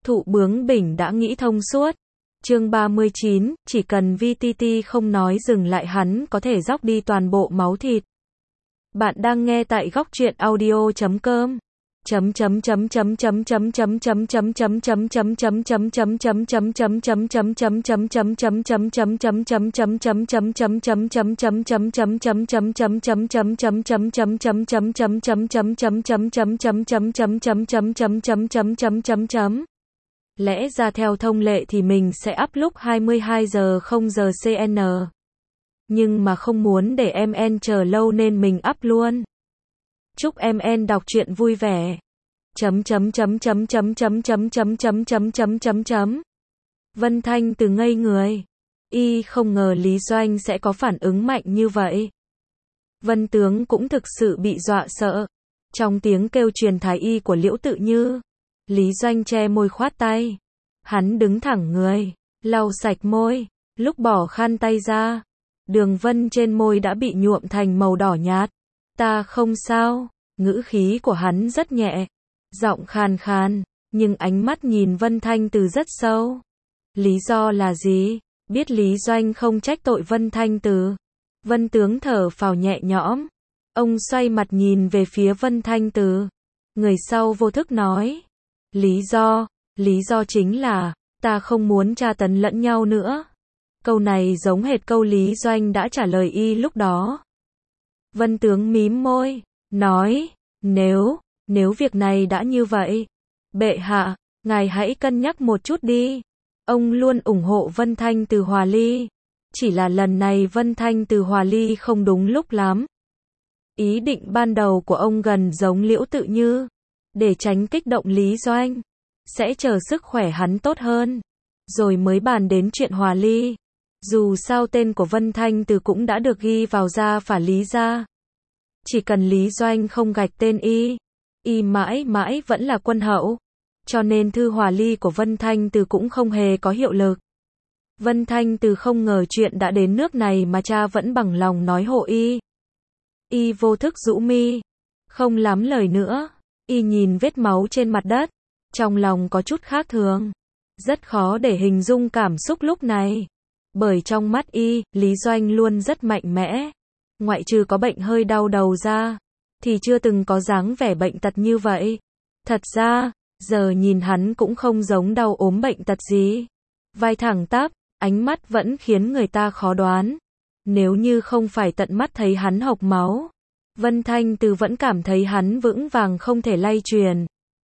Thụ bướng bỉnh đã nghĩ thông suốt. Chương 39, chỉ cần VTT không nói dừng lại hắn có thể róc đi toàn bộ máu thịt. Bạn đang nghe tại góc truyện audio.com. Lẽ ra theo thông lệ thì mình sẽ up lúc 22 giờ 0 giờ CN. Nhưng mà không muốn để MN chờ lâu nên mình up luôn. Chúc MN đọc truyện vui vẻ. Vân Thanh Từ ngây người. Y không ngờ Lý Doanh sẽ có phản ứng mạnh như vậy. Vân Tướng cũng thực sự bị dọa sợ. Trong tiếng kêu truyền thái y của Liễu Tự Như, Lý Doanh che môi khoát tay. Hắn đứng thẳng người, lau sạch môi, lúc bỏ khăn tay ra, đường vân trên môi đã bị nhuộm thành màu đỏ nhạt. Ta không sao, ngữ khí của hắn rất nhẹ, giọng khàn khàn, nhưng ánh mắt nhìn Vân Thanh Từ rất sâu. Lý do là gì? Biết Lý Doanh không trách tội Vân Thanh Từ. Vân Tướng thở phào nhẹ nhõm. Ông xoay mặt nhìn về phía Vân Thanh Từ. Người sau vô thức nói. Lý do chính là, ta không muốn tra tấn lẫn nhau nữa. Câu này giống hệt câu Lý Doanh đã trả lời y lúc đó. Vân Tướng mím môi, nói, nếu việc này đã như vậy, bệ hạ, ngài hãy cân nhắc một chút đi. Ông luôn ủng hộ Vân Thanh Từ hòa ly. Chỉ là lần này Vân Thanh Từ hòa ly không đúng lúc lắm. Ý định ban đầu của ông gần giống Liễu Tự Như. Để tránh kích động Lý Doanh, sẽ chờ sức khỏe hắn tốt hơn, rồi mới bàn đến chuyện hòa ly. Dù sao tên của Vân Thanh Từ cũng đã được ghi vào gia phả Lý gia. Chỉ cần Lý Doanh không gạch tên y mãi mãi vẫn là quân hậu. Cho nên thư hòa ly của Vân Thanh Từ cũng không hề có hiệu lực. Vân Thanh Từ không ngờ chuyện đã đến nước này mà cha vẫn bằng lòng nói hộ y. Y vô thức rũ mi, không lắm lời nữa. Y nhìn vết máu trên mặt đất, trong lòng có chút khác thường. Rất khó để hình dung cảm xúc lúc này. Bởi trong mắt y, Lý Doanh luôn rất mạnh mẽ. Ngoại trừ có bệnh hơi đau đầu ra, thì chưa từng có dáng vẻ bệnh tật như vậy. Thật ra, giờ nhìn hắn cũng không giống đau ốm bệnh tật gì. Vai thẳng tắp, ánh mắt vẫn khiến người ta khó đoán. Nếu như không phải tận mắt thấy hắn hộc máu, Vân Thanh Từ vẫn cảm thấy hắn vững vàng không thể lay truyền.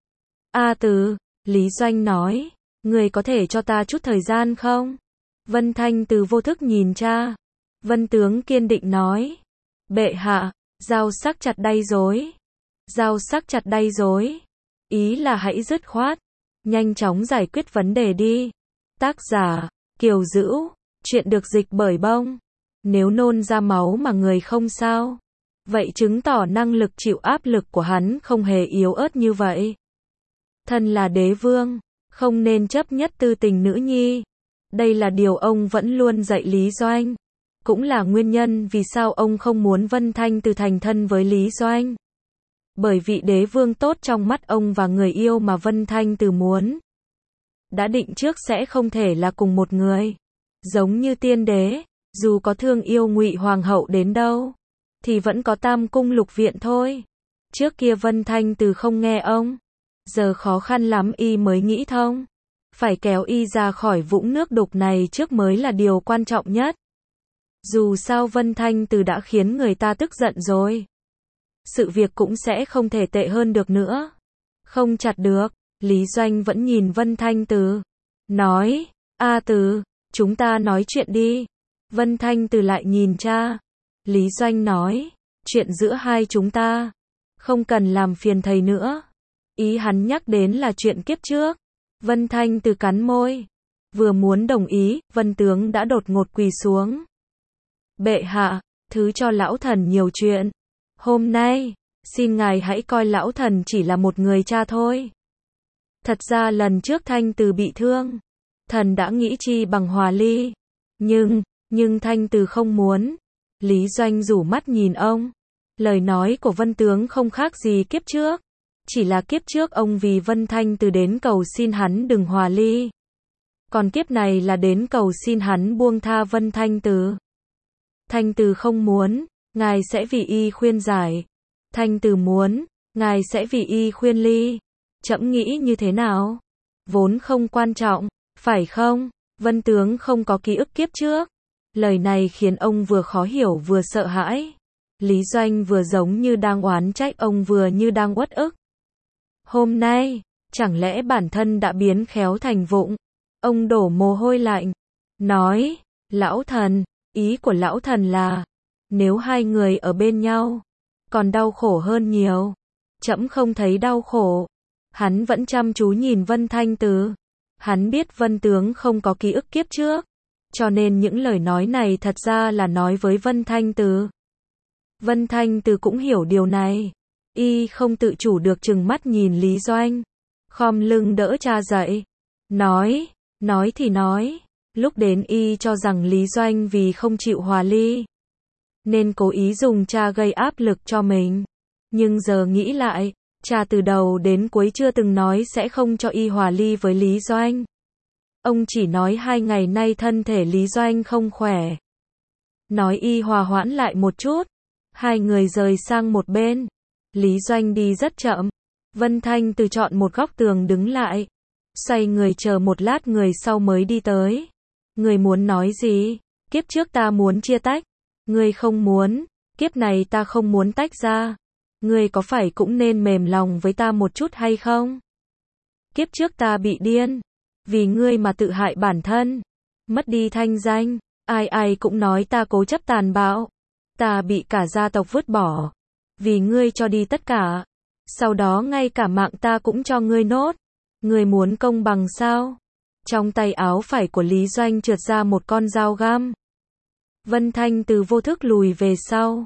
Từ, Lý Doanh nói, người có thể cho ta chút thời gian không? Vân Thanh Từ vô thức nhìn cha. Vân Tướng kiên định nói, bệ hạ, dao sắc chặt đay rối. Dao sắc chặt đay rối. Ý là hãy dứt khoát, nhanh chóng giải quyết vấn đề đi. Tác giả, Kiều Dữu, chuyện được dịch bởi Bông. Nếu nôn ra máu mà người không sao, vậy chứng tỏ năng lực chịu áp lực của hắn không hề yếu ớt như vậy. Thân là đế vương, không nên chấp nhất tư tình nữ nhi. Đây là điều ông vẫn luôn dạy Lý Doanh. Cũng là nguyên nhân vì sao ông không muốn Vân Thanh Từ thành thân với Lý Doanh. Bởi vị đế vương tốt trong mắt ông và người yêu mà Vân Thanh Từ muốn, đã định trước sẽ không thể là cùng một người. Giống như tiên đế, dù có thương yêu Ngụy Hoàng hậu đến đâu, thì vẫn có Tam cung lục viện thôi. Trước kia Vân Thanh Từ không nghe ông, giờ khó khăn lắm y mới nghĩ thông. Phải kéo y ra khỏi vũng nước đục này trước mới là điều quan trọng nhất. Dù sao Vân Thanh Từ đã khiến người ta tức giận rồi, sự việc cũng sẽ không thể tệ hơn được nữa. Không chặt được, Lý Doanh vẫn nhìn Vân Thanh Từ, nói, Từ, chúng ta nói chuyện đi. Vân Thanh Từ lại nhìn cha. Lý Doanh nói, chuyện giữa hai chúng ta, không cần làm phiền thầy nữa. Ý hắn nhắc đến là chuyện kiếp trước. Vân Thanh Từ cắn môi, vừa muốn đồng ý, Vân Tướng đã đột ngột quỳ xuống. Bệ hạ, thứ cho lão thần nhiều chuyện. Hôm nay, xin ngài hãy coi lão thần chỉ là một người cha thôi. Thật ra lần trước Thanh Từ bị thương, thần đã nghĩ chi bằng hòa ly. Nhưng Thanh Từ không muốn. Lý Doanh rủ mắt nhìn ông. Lời nói của Vân Tướng không khác gì kiếp trước. Chỉ là kiếp trước ông vì Vân Thanh Từ đến cầu xin hắn đừng hòa ly. Còn kiếp này là đến cầu xin hắn buông tha Vân Thanh Từ. Thanh Từ không muốn, ngài sẽ vì y khuyên giải. Thanh Từ muốn, ngài sẽ vì y khuyên ly. Trẫm nghĩ như thế nào? Vốn không quan trọng, phải không? Vân tướng không có ký ức kiếp trước. Lời này khiến ông vừa khó hiểu vừa sợ hãi. Lý Doanh vừa giống như đang oán trách ông vừa như đang uất ức. Hôm nay, chẳng lẽ bản thân đã biến khéo thành vụng? Ông đổ mồ hôi lạnh. Nói, lão thần, ý của lão thần là, nếu hai người ở bên nhau, còn đau khổ hơn nhiều. Trẫm không thấy đau khổ. Hắn vẫn chăm chú nhìn Vân Thanh Từ. Hắn biết Vân tướng không có ký ức kiếp trước. Cho nên những lời nói này thật ra là nói với Vân Thanh Từ. Vân Thanh Từ cũng hiểu điều này. Y không tự chủ được trừng mắt nhìn Lý Doanh. Khom lưng đỡ cha dậy. Nói thì nói. Lúc đến y cho rằng Lý Doanh vì không chịu hòa ly, nên cố ý dùng cha gây áp lực cho mình. Nhưng giờ nghĩ lại, cha từ đầu đến cuối chưa từng nói sẽ không cho y hòa ly với Lý Doanh. Ông chỉ nói 2 ngày nay thân thể Lý Doanh không khỏe. Nói y hòa hoãn lại một chút. Hai người rời sang một bên. Lý Doanh đi rất chậm. Vân Thanh Từ chọn một góc tường đứng lại. Xoay người chờ một lát người sau mới đi tới. Người muốn nói gì? Kiếp trước ta muốn chia tách. Người không muốn. Kiếp này ta không muốn tách ra. Người có phải cũng nên mềm lòng với ta một chút hay không? Kiếp trước ta bị điên. Vì ngươi mà tự hại bản thân. Mất đi thanh danh. Ai cũng nói ta cố chấp tàn bạo. Ta bị cả gia tộc vứt bỏ. Vì ngươi cho đi tất cả. Sau đó ngay cả mạng ta cũng cho ngươi nốt. Ngươi muốn công bằng sao? Trong tay áo phải của Lý Doanh trượt ra một con dao găm. Vân Thanh Từ vô thức lùi về sau.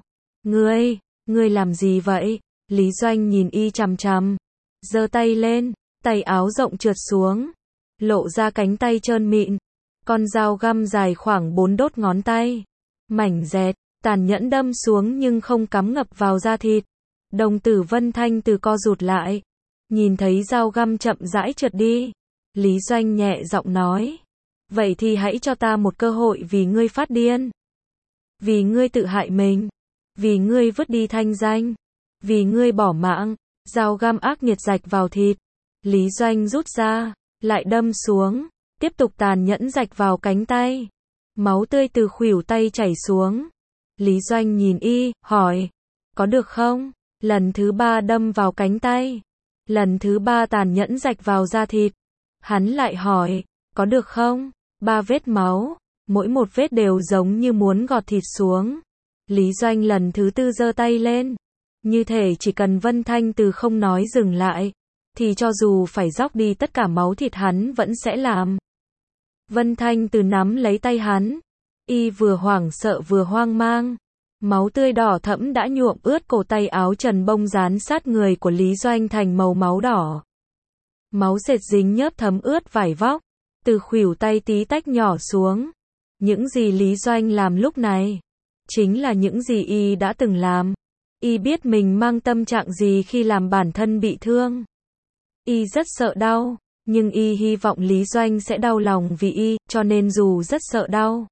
Ngươi làm gì vậy? Lý Doanh nhìn y chằm chằm. Giơ tay lên, tay áo rộng trượt xuống. Lộ ra cánh tay trơn mịn. Con dao găm dài khoảng 4 đốt ngón tay. Mảnh dẹt, tàn nhẫn đâm xuống nhưng không cắm ngập vào da thịt. Đồng tử Vân Thanh Từ co rụt lại. Nhìn thấy dao găm chậm rãi trượt đi. Lý Doanh nhẹ giọng nói. Vậy thì hãy cho ta một cơ hội vì ngươi phát điên. Vì ngươi tự hại mình. Vì ngươi vứt đi thanh danh. Vì ngươi bỏ mạng. Dao găm ác nghiệt rạch vào thịt. Lý Doanh rút ra. Lại đâm xuống. Tiếp tục tàn nhẫn rạch vào cánh tay. Máu tươi từ khuỷu tay chảy xuống. Lý Doanh nhìn y, hỏi. Có được không? Lần thứ 3 đâm vào cánh tay. Lần thứ 3 tàn nhẫn rạch vào da thịt. Hắn lại hỏi. Có được không? 3 vết máu. Mỗi một vết đều giống như muốn gọt thịt xuống. Lý Doanh lần thứ 4 giơ tay lên. Như thể chỉ cần Vân Thanh Từ không nói dừng lại, thì cho dù phải róc đi tất cả máu thịt hắn vẫn sẽ làm. Vân Thanh Từ nắm lấy tay hắn. Y vừa hoảng sợ vừa hoang mang. Máu tươi đỏ thẫm đã nhuộm ướt cổ tay áo trần bông dán sát người của Lý Doanh thành màu máu đỏ. Máu dệt dính nhớp thấm ướt vải vóc. Từ khuỷu tay tí tách nhỏ xuống. Những gì Lý Doanh làm lúc này chính là những gì y đã từng làm. Y biết mình mang tâm trạng gì khi làm bản thân bị thương. Y rất sợ đau, nhưng y hy vọng Lý Doanh sẽ đau lòng vì y, cho nên dù rất sợ đau,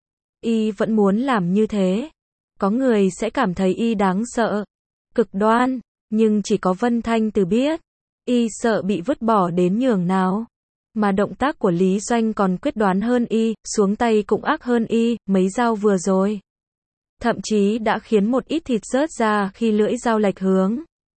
y vẫn muốn làm như thế. Có người sẽ cảm thấy y đáng sợ, cực đoan, nhưng chỉ có Vân Thanh Từ biết, y sợ bị vứt bỏ đến nhường nào. Mà động tác của Lý Doanh còn quyết đoán hơn y, xuống tay cũng ác hơn y, mấy dao vừa rồi. Thậm chí đã khiến một ít thịt rớt ra khi lưỡi dao lệch hướng.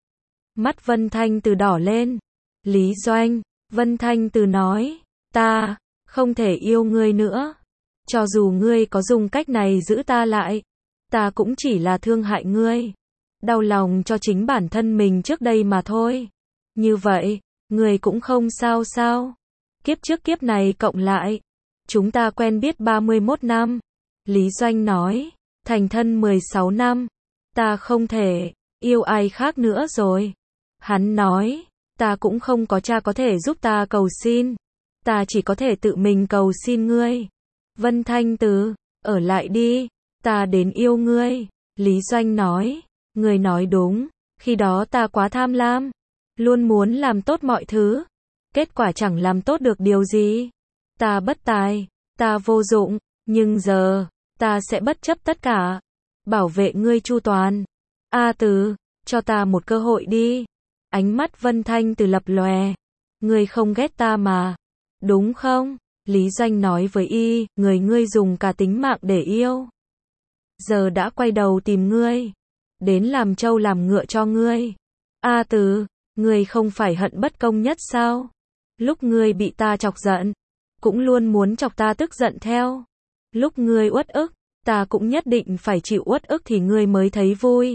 Mắt Vân Thanh Từ đỏ lên. Lý Doanh, Vân Thanh Từ nói, ta không thể yêu ngươi nữa. Cho dù ngươi có dùng cách này giữ ta lại, ta cũng chỉ là thương hại ngươi. Đau lòng cho chính bản thân mình trước đây mà thôi. Như vậy, ngươi cũng không sao sao. Kiếp trước kiếp này cộng lại, chúng ta quen biết 31 năm. Lý Doanh nói, thành thân 16 năm. Ta không thể yêu ai khác nữa rồi. Hắn nói, ta cũng không có cha có thể giúp ta cầu xin. Ta chỉ có thể tự mình cầu xin ngươi. Vân Thanh Từ, ở lại đi. Ta đến yêu ngươi. Lý Doanh nói, ngươi nói đúng. Khi đó ta quá tham lam. luôn muốn làm tốt mọi thứ. Kết quả chẳng làm tốt được điều gì. Ta bất tài, ta vô dụng, nhưng giờ, ta sẽ bất chấp tất cả. Bảo vệ ngươi chu toàn. A Từ, cho ta một cơ hội đi. Ánh mắt Vân Thanh Từ lập lòe. Ngươi không ghét ta mà. Đúng không? Lý Doanh nói với y, người ngươi dùng cả tính mạng để yêu. Giờ đã quay đầu tìm ngươi. Đến làm trâu làm ngựa cho ngươi. A Từ, ngươi không phải hận bất công nhất sao? Lúc ngươi bị ta chọc giận, cũng luôn muốn chọc ta tức giận theo. Lúc ngươi uất ức, ta cũng nhất định phải chịu uất ức thì ngươi mới thấy vui.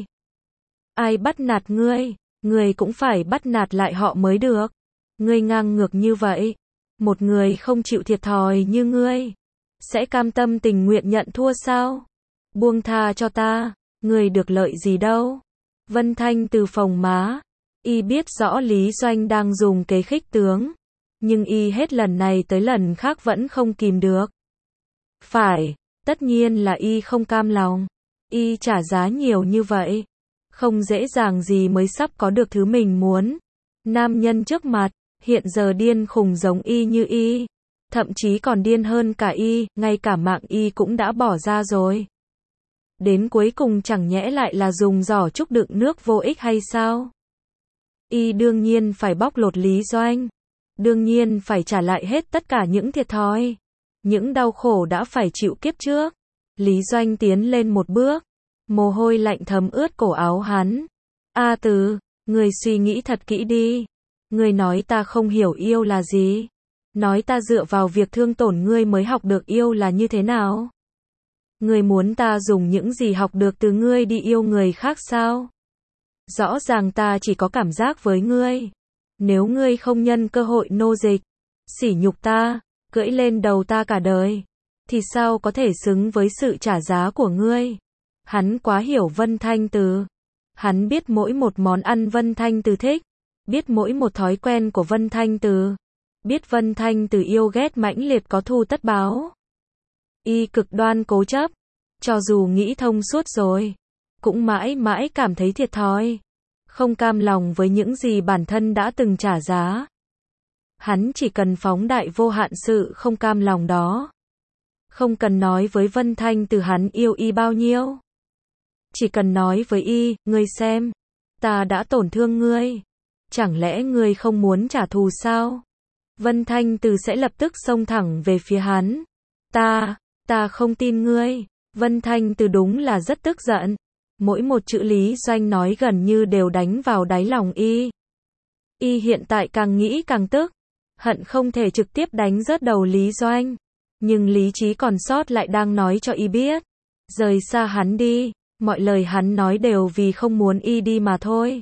Ai bắt nạt ngươi cũng phải bắt nạt lại họ mới được. Ngươi ngang ngược như vậy, một người không chịu thiệt thòi như ngươi, sẽ cam tâm tình nguyện nhận thua sao? Buông tha cho ta, ngươi được lợi gì đâu. Vân Thanh Từ phồng má, y biết rõ Lý Doanh đang dùng kế khích tướng, nhưng y hết lần này tới lần khác vẫn không kìm được. Phải, tất nhiên là y không cam lòng. Y trả giá nhiều như vậy, không dễ dàng gì mới sắp có được thứ mình muốn. Nam nhân trước mặt, hiện giờ điên khùng giống y như y, thậm chí còn điên hơn cả y, ngay cả mạng y cũng đã bỏ ra rồi. Đến cuối cùng chẳng nhẽ lại là dùng giỏ trúc đựng nước vô ích hay sao? Y đương nhiên phải bóc lột Lý Doanh, đương nhiên phải trả lại hết tất cả những thiệt thòi, những đau khổ đã phải chịu kiếp trước. Lý Doanh tiến lên một bước, mồ hôi lạnh thấm ướt cổ áo hắn. A Từ, ngươi suy nghĩ thật kỹ đi. Ngươi nói ta không hiểu yêu là gì? Nói ta dựa vào việc thương tổn ngươi mới học được yêu là như thế nào? Ngươi muốn ta dùng những gì học được từ ngươi đi yêu người khác sao? Rõ ràng ta chỉ có cảm giác với ngươi. Nếu ngươi không nhân cơ hội nô dịch, sỉ nhục ta, cưỡi lên đầu ta cả đời, thì sao có thể xứng với sự trả giá của ngươi? Hắn quá hiểu Vân Thanh Từ. Hắn biết mỗi một món ăn Vân Thanh Từ thích, biết mỗi một thói quen của Vân Thanh Từ, biết Vân Thanh Từ yêu ghét mãnh liệt có thù tất báo. Y cực đoan cố chấp, cho dù nghĩ thông suốt rồi, cũng mãi mãi cảm thấy thiệt thòi, không cam lòng với những gì bản thân đã từng trả giá. Hắn chỉ cần phóng đại vô hạn sự không cam lòng đó. Không cần nói với Vân Thanh Từ hắn yêu y bao nhiêu. Chỉ cần nói với y, ngươi xem, ta đã tổn thương ngươi. Chẳng lẽ ngươi không muốn trả thù sao? Vân Thanh Từ sẽ lập tức xông thẳng về phía hắn. Ta không tin ngươi. Vân Thanh Từ đúng là rất tức giận. Mỗi một chữ Lý Doanh nói gần như đều đánh vào đáy lòng y. Y hiện tại càng nghĩ càng tức, hận không thể trực tiếp đánh rớt đầu Lý Doanh. Nhưng lý trí còn sót lại đang nói cho y biết, rời xa hắn đi, mọi lời hắn nói đều vì không muốn y đi mà thôi.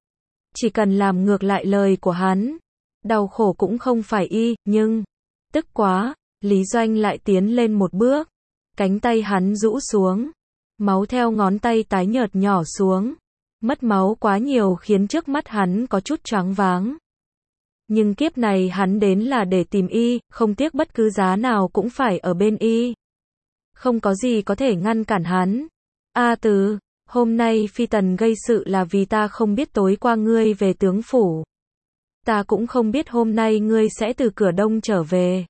Chỉ cần làm ngược lại lời của hắn, đau khổ cũng không phải y, nhưng, tức quá, Lý Doanh lại tiến lên một bước, cánh tay hắn rũ xuống, máu theo ngón tay tái nhợt nhỏ xuống, mất máu quá nhiều khiến trước mắt hắn có chút choáng váng. Nhưng kiếp này hắn đến là để tìm y, không tiếc bất cứ giá nào cũng phải ở bên y. Không có gì có thể ngăn cản hắn. A Từ, hôm nay Phi Tần gây sự là vì ta không biết tối qua ngươi về tướng phủ. Ta cũng không biết hôm nay ngươi sẽ từ cửa đông trở về.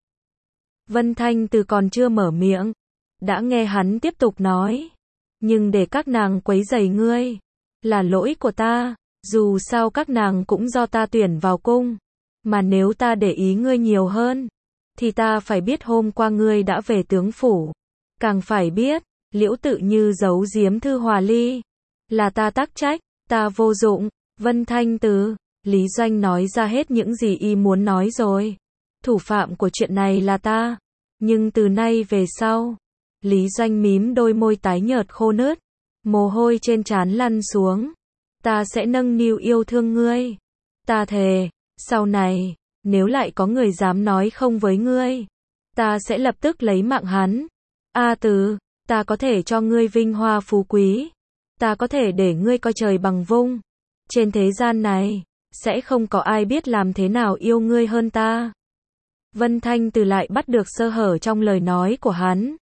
Vân Thanh Từ còn chưa mở miệng, đã nghe hắn tiếp tục nói. Nhưng để các nàng quấy rầy ngươi, là lỗi của ta, dù sao các nàng cũng do ta tuyển vào cung. Mà nếu ta để ý ngươi nhiều hơn, thì ta phải biết hôm qua ngươi đã về tướng phủ. Càng phải biết, Liễu Tự Như giấu giếm Thư Hòa Ly. Là ta tác trách, ta vô dụng. Vân Thanh Từ, Lý Doanh nói ra hết những gì y muốn nói rồi. Thủ phạm của chuyện này là ta. Nhưng từ nay về sau, Lý Doanh mím đôi môi tái nhợt khô nứt, mồ hôi trên trán lăn xuống. Ta sẽ nâng niu yêu thương ngươi. Ta thề, sau này, nếu lại có người dám nói không với ngươi, ta sẽ lập tức lấy mạng hắn. A Từ, ta có thể cho ngươi vinh hoa phú quý. Ta có thể để ngươi coi trời bằng vung. Trên thế gian này, sẽ không có ai biết làm thế nào yêu ngươi hơn ta. Vân Thanh Từ lại bắt được sơ hở trong lời nói của hắn.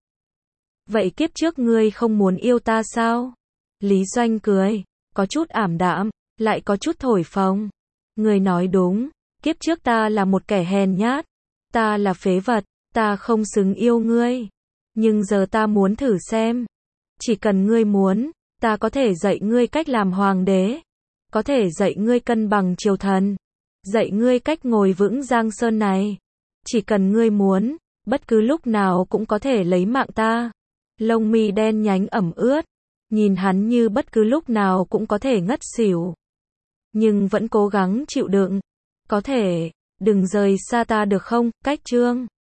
Vậy kiếp trước ngươi không muốn yêu ta sao? Lý Doanh cười, có chút ảm đạm, lại có chút thổi phồng. Ngươi nói đúng, kiếp trước ta là một kẻ hèn nhát, ta là phế vật, ta không xứng yêu ngươi. Nhưng giờ ta muốn thử xem. Chỉ cần ngươi muốn, ta có thể dạy ngươi cách làm hoàng đế. Có thể dạy ngươi cân bằng triều thần. Dạy ngươi cách ngồi vững Giang Sơn này. Chỉ cần ngươi muốn, bất cứ lúc nào cũng có thể lấy mạng ta. Lông mi đen nhánh ẩm ướt. Nhìn hắn như bất cứ lúc nào cũng có thể ngất xỉu. Nhưng vẫn cố gắng chịu đựng. Có thể, đừng rời xa ta được không, Cách Trương?